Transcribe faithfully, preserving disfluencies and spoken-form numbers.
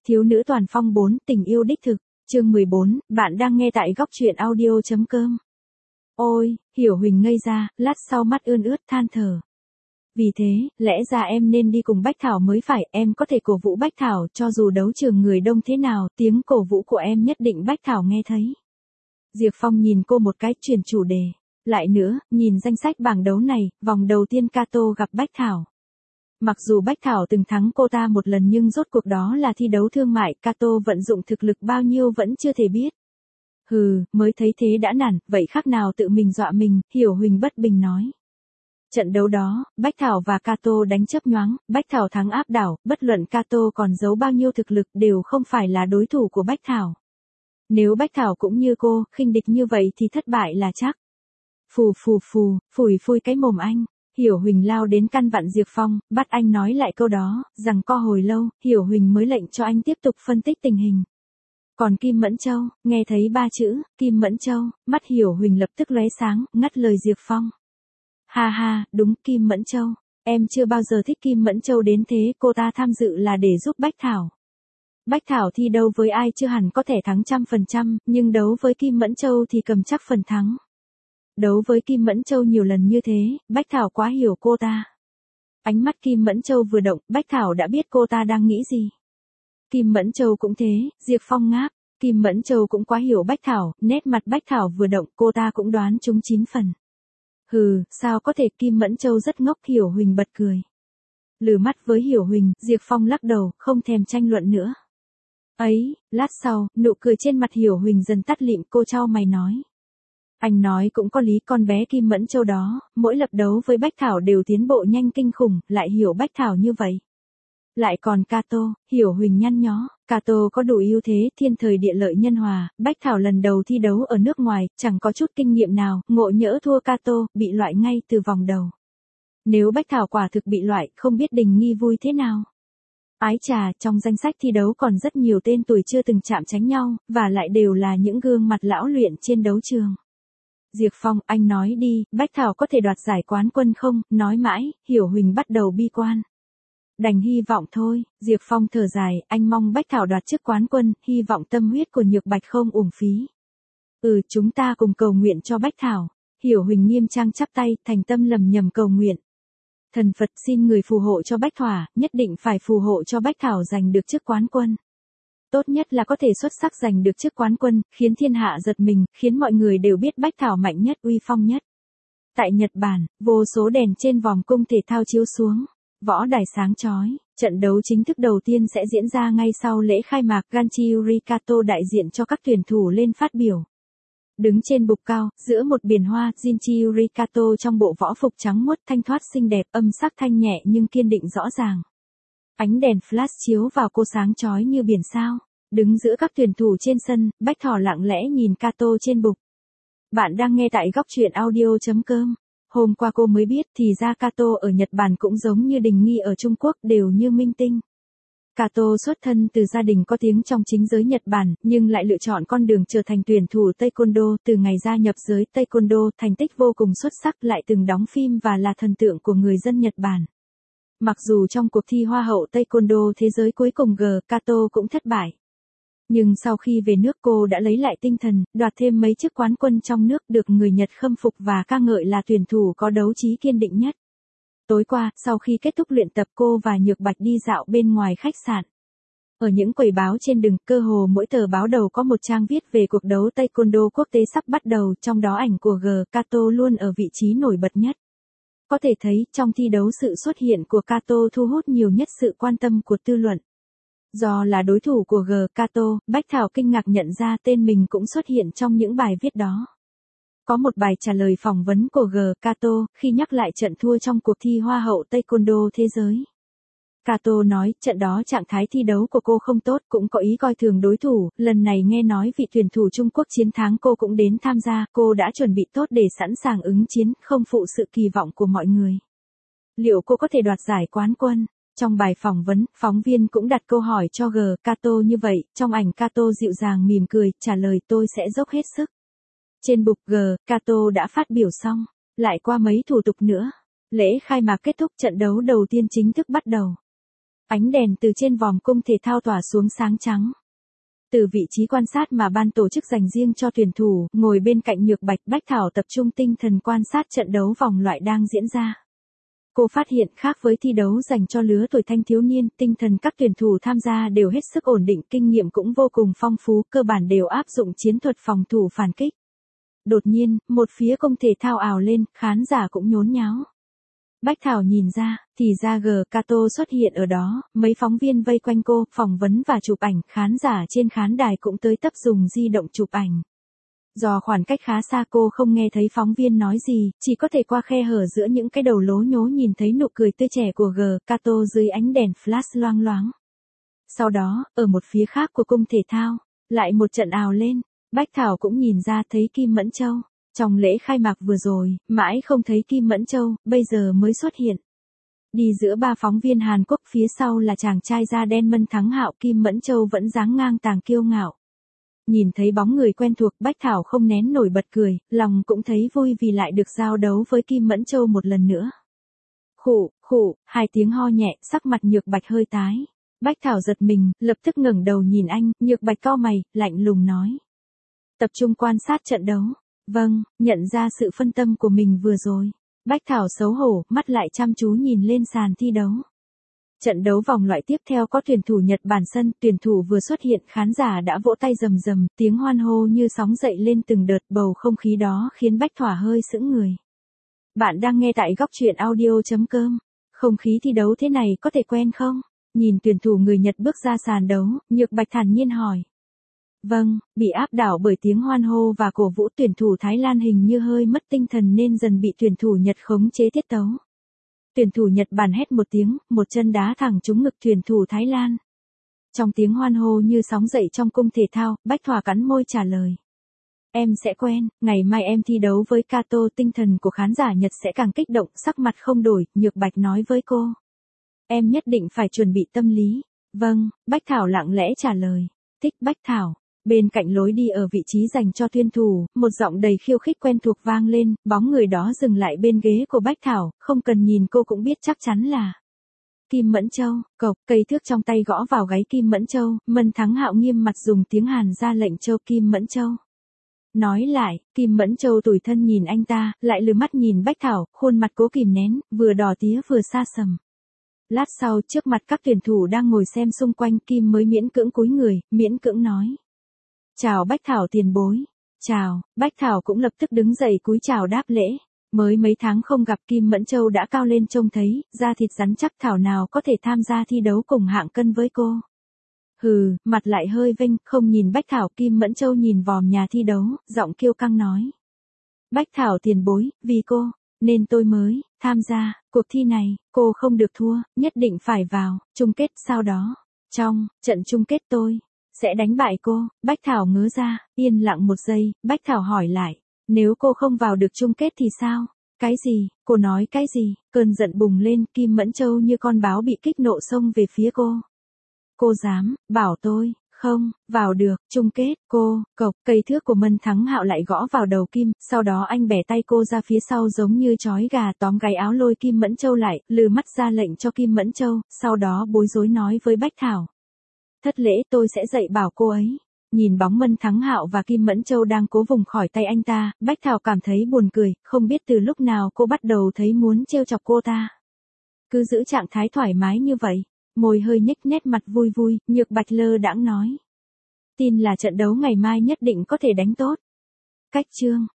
Thiếu nữ toàn phong bốn, tình yêu đích thực, chương mười bốn, bạn đang nghe tại góc truyện audio.com. Ôi, Hiểu Huỳnh ngây ra, lát sau mắt ươn ướt than thở. Vì thế, lẽ ra em nên đi cùng Bách Thảo mới phải, em có thể cổ vũ Bách Thảo cho dù đấu trường người đông thế nào, tiếng cổ vũ của em nhất định Bách Thảo nghe thấy. Diệp Phong nhìn cô một cái, chuyển chủ đề. Lại nữa, nhìn danh sách bảng đấu này, vòng đầu tiên Kato gặp Bách Thảo. Mặc dù Bách Thảo từng thắng cô ta một lần nhưng rốt cuộc đó là thi đấu thương mại, Kato vận dụng thực lực bao nhiêu vẫn chưa thể biết. Hừ, mới thấy thế đã nản, vậy khác nào tự mình dọa mình, Hiểu Huỳnh bất bình nói. Trận đấu đó, Bách Thảo và Kato đánh chấp nhoáng, Bách Thảo thắng áp đảo, bất luận Kato còn giấu bao nhiêu thực lực đều không phải là đối thủ của Bách Thảo. Nếu Bách Thảo cũng như cô, khinh địch như vậy thì thất bại là chắc. Phù phù phù, phủi phui cái mồm anh. Hiểu Huỳnh lao đến căn vặn Diệp Phong, bắt anh nói lại câu đó, rằng co hồi lâu, Hiểu Huỳnh mới lệnh cho anh tiếp tục phân tích tình hình. Còn Kim Mẫn Châu, nghe thấy ba chữ, Kim Mẫn Châu, mắt Hiểu Huỳnh lập tức lóe sáng, ngắt lời Diệp Phong. Ha ha, đúng Kim Mẫn Châu, em chưa bao giờ thích Kim Mẫn Châu đến thế, cô ta tham dự là để giúp Bách Thảo. Bách Thảo thi đấu với ai chưa hẳn có thể thắng trăm phần trăm, nhưng đấu với Kim Mẫn Châu thì cầm chắc phần thắng. Đấu với Kim Mẫn Châu nhiều lần như thế, Bách Thảo quá hiểu cô ta. Ánh mắt Kim Mẫn Châu vừa động, Bách Thảo đã biết cô ta đang nghĩ gì. Kim Mẫn Châu cũng thế, Diệp Phong ngáp. Kim Mẫn Châu cũng quá hiểu Bách Thảo, nét mặt Bách Thảo vừa động, cô ta cũng đoán trúng chín phần. Hừ, sao có thể, Kim Mẫn Châu rất ngốc, Hiểu Huỳnh bật cười. Lừ mắt với Hiểu Huỳnh, Diệp Phong lắc đầu, không thèm tranh luận nữa. Ấy, lát sau, nụ cười trên mặt Hiểu Huỳnh dần tắt lịm, cô chau mày nói. Anh nói cũng có lý, con bé Kim Mẫn Châu đó, mỗi lập đấu với Bách Thảo đều tiến bộ nhanh kinh khủng, lại hiểu Bách Thảo như vậy. Lại còn Kato, Hiểu Huỳnh nhăn nhó, Kato có đủ ưu thế, thiên thời địa lợi nhân hòa, Bách Thảo lần đầu thi đấu ở nước ngoài, chẳng có chút kinh nghiệm nào, ngộ nhỡ thua Kato, bị loại ngay từ vòng đầu. Nếu Bách Thảo quả thực bị loại, không biết Đình Nghi vui thế nào. Ái chà, trong danh sách thi đấu còn rất nhiều tên tuổi chưa từng chạm trán nhau, và lại đều là những gương mặt lão luyện trên đấu trường. Diệp Phong, anh nói đi, Bách Thảo có thể đoạt giải quán quân không, nói mãi, Hiểu Huỳnh bắt đầu bi quan. Đành hy vọng thôi, Diệp Phong thở dài, anh mong Bách Thảo đoạt chức quán quân, hy vọng tâm huyết của Nhược Bạch không uổng phí. Ừ, chúng ta cùng cầu nguyện cho Bách Thảo. Hiểu Huỳnh nghiêm trang chắp tay, thành tâm lầm nhầm cầu nguyện. Thần Phật xin người phù hộ cho Bách Thỏa, nhất định phải phù hộ cho Bách Thảo giành được chức quán quân. Tốt nhất là có thể xuất sắc giành được chức quán quân, khiến thiên hạ giật mình, khiến mọi người đều biết Bách Thảo mạnh nhất, uy phong nhất. Tại Nhật Bản, vô số đèn trên vòng cung thể thao chiếu xuống, võ đài sáng chói, trận đấu chính thức đầu tiên sẽ diễn ra ngay sau lễ khai mạc. Ganji Kato đại diện cho các tuyển thủ lên phát biểu. Đứng trên bục cao, giữa một biển hoa, Jinchi Kato trong bộ võ phục trắng muốt thanh thoát xinh đẹp, âm sắc thanh nhẹ nhưng kiên định rõ ràng. Ánh đèn flash chiếu vào cô sáng chói như biển sao. Đứng giữa các tuyển thủ trên sân, Bách Thảo lặng lẽ nhìn Kato trên bục. Bạn đang nghe tại góc truyện audio.com. Hôm qua cô mới biết thì ra Kato ở Nhật Bản cũng giống như Đình Nghi ở Trung Quốc, đều như minh tinh. Kato xuất thân từ gia đình có tiếng trong chính giới Nhật Bản, nhưng lại lựa chọn con đường trở thành tuyển thủ Taekwondo. Từ ngày gia nhập giới Taekwondo, thành tích vô cùng xuất sắc, lại từng đóng phim và là thần tượng của người dân Nhật Bản. Mặc dù trong cuộc thi Hoa hậu Taekwondo thế giới cuối cùng G, Kato cũng thất bại. Nhưng sau khi về nước cô đã lấy lại tinh thần, đoạt thêm mấy chức quán quân trong nước, được người Nhật khâm phục và ca ngợi là tuyển thủ có đấu trí kiên định nhất. Tối qua, sau khi kết thúc luyện tập, cô và Nhược Bạch đi dạo bên ngoài khách sạn. Ở những quầy báo trên đường, cơ hồ mỗi tờ báo đầu có một trang viết về cuộc đấu Taekwondo quốc tế sắp bắt đầu, trong đó ảnh của G, Kato luôn ở vị trí nổi bật nhất. Có thể thấy, trong thi đấu sự xuất hiện của Kato thu hút nhiều nhất sự quan tâm của dư luận. Do là đối thủ của G, Kato, Bách Thảo kinh ngạc nhận ra tên mình cũng xuất hiện trong những bài viết đó. Có một bài trả lời phỏng vấn của G, Kato, khi nhắc lại trận thua trong cuộc thi Hoa hậu Taekwondo thế giới. Kato nói, trận đó trạng thái thi đấu của cô không tốt, cũng có ý coi thường đối thủ, lần này nghe nói vị tuyển thủ Trung Quốc chiến thắng cô cũng đến tham gia, cô đã chuẩn bị tốt để sẵn sàng ứng chiến, không phụ sự kỳ vọng của mọi người. Liệu cô có thể đoạt giải quán quân? Trong bài phỏng vấn, phóng viên cũng đặt câu hỏi cho G, Kato như vậy, trong ảnh Kato dịu dàng mỉm cười, trả lời tôi sẽ dốc hết sức. Trên bục G, Kato đã phát biểu xong, lại qua mấy thủ tục nữa. Lễ khai mạc kết thúc, trận đấu đầu tiên chính thức bắt đầu. Ánh đèn từ trên vòm cung thể thao tỏa xuống sáng trắng. Từ vị trí quan sát mà ban tổ chức dành riêng cho tuyển thủ, ngồi bên cạnh Nhược Bạch, Bách Thảo tập trung tinh thần quan sát trận đấu vòng loại đang diễn ra. Cô phát hiện khác với thi đấu dành cho lứa tuổi thanh thiếu niên, tinh thần các tuyển thủ tham gia đều hết sức ổn định, kinh nghiệm cũng vô cùng phong phú, cơ bản đều áp dụng chiến thuật phòng thủ phản kích. Đột nhiên, một phía cung thể thao ào lên, khán giả cũng nhốn nháo. Bách Thảo nhìn ra, thì ra G Kato xuất hiện ở đó, mấy phóng viên vây quanh cô, phỏng vấn và chụp ảnh, khán giả trên khán đài cũng tới tấp dùng di động chụp ảnh. Do khoảng cách khá xa cô không nghe thấy phóng viên nói gì, chỉ có thể qua khe hở giữa những cái đầu lố nhố nhìn thấy nụ cười tươi trẻ của G Kato dưới ánh đèn flash loang loáng. Sau đó, ở một phía khác của cung thể thao, lại một trận ào lên, Bách Thảo cũng nhìn ra thấy Kim Mẫn Châu. Trong lễ khai mạc vừa rồi, mãi không thấy Kim Mẫn Châu, bây giờ mới xuất hiện. Đi giữa ba phóng viên Hàn Quốc, phía sau là chàng trai da đen Mân Thắng Hạo, Kim Mẫn Châu vẫn dáng ngang tàng kiêu ngạo. Nhìn thấy bóng người quen thuộc, Bách Thảo không nén nổi bật cười, lòng cũng thấy vui vì lại được giao đấu với Kim Mẫn Châu một lần nữa. Khụ, khụ, hai tiếng ho nhẹ, sắc mặt Nhược Bạch hơi tái. Bách Thảo giật mình, lập tức ngẩng đầu nhìn anh, Nhược Bạch cau mày, lạnh lùng nói. Tập trung quan sát trận đấu. Vâng, nhận ra sự phân tâm của mình vừa rồi. Bách Thảo xấu hổ, mắt lại chăm chú nhìn lên sàn thi đấu. Trận đấu vòng loại tiếp theo có tuyển thủ Nhật Bản sân, tuyển thủ vừa xuất hiện, khán giả đã vỗ tay rầm rầm, tiếng hoan hô như sóng dậy lên từng đợt, bầu không khí đó khiến Bách Thỏa hơi sững người. Bạn đang nghe tại góc truyện audio chấm com. Không khí thi đấu thế này có thể quen không? Nhìn tuyển thủ người Nhật bước ra sàn đấu, Nhược Bạch thản nhiên hỏi. Vâng, bị áp đảo bởi tiếng hoan hô và cổ vũ, tuyển thủ Thái Lan hình như hơi mất tinh thần nên dần bị tuyển thủ Nhật khống chế tiết tấu. Tuyển thủ Nhật Bản hét một tiếng, một chân đá thẳng trúng ngực tuyển thủ Thái Lan. Trong tiếng hoan hô như sóng dậy trong cung thể thao, Bách Thỏa cắn môi trả lời. Em sẽ quen, ngày mai em thi đấu với Kato, tinh thần của khán giả Nhật sẽ càng kích động, sắc mặt không đổi, Nhược Bạch nói với cô. Em nhất định phải chuẩn bị tâm lý. Vâng, Bách Thảo lặng lẽ trả lời. Thích Bách Thảo. Bên cạnh lối đi ở vị trí dành cho tuyển thủ, một giọng đầy khiêu khích quen thuộc vang lên, bóng người đó dừng lại bên ghế của Bách Thảo, không cần nhìn cô cũng biết chắc chắn là Kim Mẫn Châu. Cộc, cây thước trong tay gõ vào gáy Kim Mẫn Châu, Mân Thắng Hạo nghiêm mặt dùng tiếng Hàn ra lệnh Châu Kim Mẫn Châu. Nói lại, Kim Mẫn Châu tủi thân nhìn anh ta, lại lừa mắt nhìn Bách Thảo, khuôn mặt cố kìm nén, vừa đỏ tía vừa xa sầm. Lát sau, trước mặt các tuyển thủ đang ngồi xem xung quanh, Kim mới miễn cưỡng cúi người, miễn cưỡng nói. Chào Bách Thảo tiền bối. Chào, Bách Thảo cũng lập tức đứng dậy cúi chào đáp lễ. Mới mấy tháng không gặp, Kim Mẫn Châu đã cao lên trông thấy, da thịt rắn chắc, thảo nào có thể tham gia thi đấu cùng hạng cân với cô. Hừ, mặt lại hơi vênh, không nhìn Bách Thảo, Kim Mẫn Châu nhìn vòm nhà thi đấu, giọng kiêu căng nói. Bách Thảo tiền bối, vì cô, nên tôi mới tham gia cuộc thi này, cô không được thua, nhất định phải vào chung kết, sau đó, trong trận chung kết tôi sẽ đánh bại cô. Bách Thảo ngớ ra, yên lặng một giây, Bách Thảo hỏi lại, nếu cô không vào được chung kết thì sao? Cái gì? Cô nói cái gì? Cơn giận bùng lên, Kim Mẫn Châu như con báo bị kích nộ xông về phía cô. Cô dám bảo tôi không vào được chung kết? Cô, cộc, cây thước của Mân Thắng Hạo lại gõ vào đầu Kim, sau đó anh bẻ tay cô ra phía sau giống như trói gà, tóm gáy áo lôi Kim Mẫn Châu lại, lừ mắt ra lệnh cho Kim Mẫn Châu, sau đó bối rối nói với Bách Thảo. Thất lễ, tôi sẽ dạy bảo cô ấy. Nhìn bóng Mân Thắng Hạo và Kim Mẫn Châu đang cố vùng khỏi tay anh ta, Bách Thảo cảm thấy buồn cười, không biết từ lúc nào cô bắt đầu thấy muốn trêu chọc cô ta. Cứ giữ trạng thái thoải mái như vậy, môi hơi nhếch, nét mặt vui vui, Nhược Bạch lơ đãng nói. Tin là trận đấu ngày mai nhất định có thể đánh tốt. Cách chương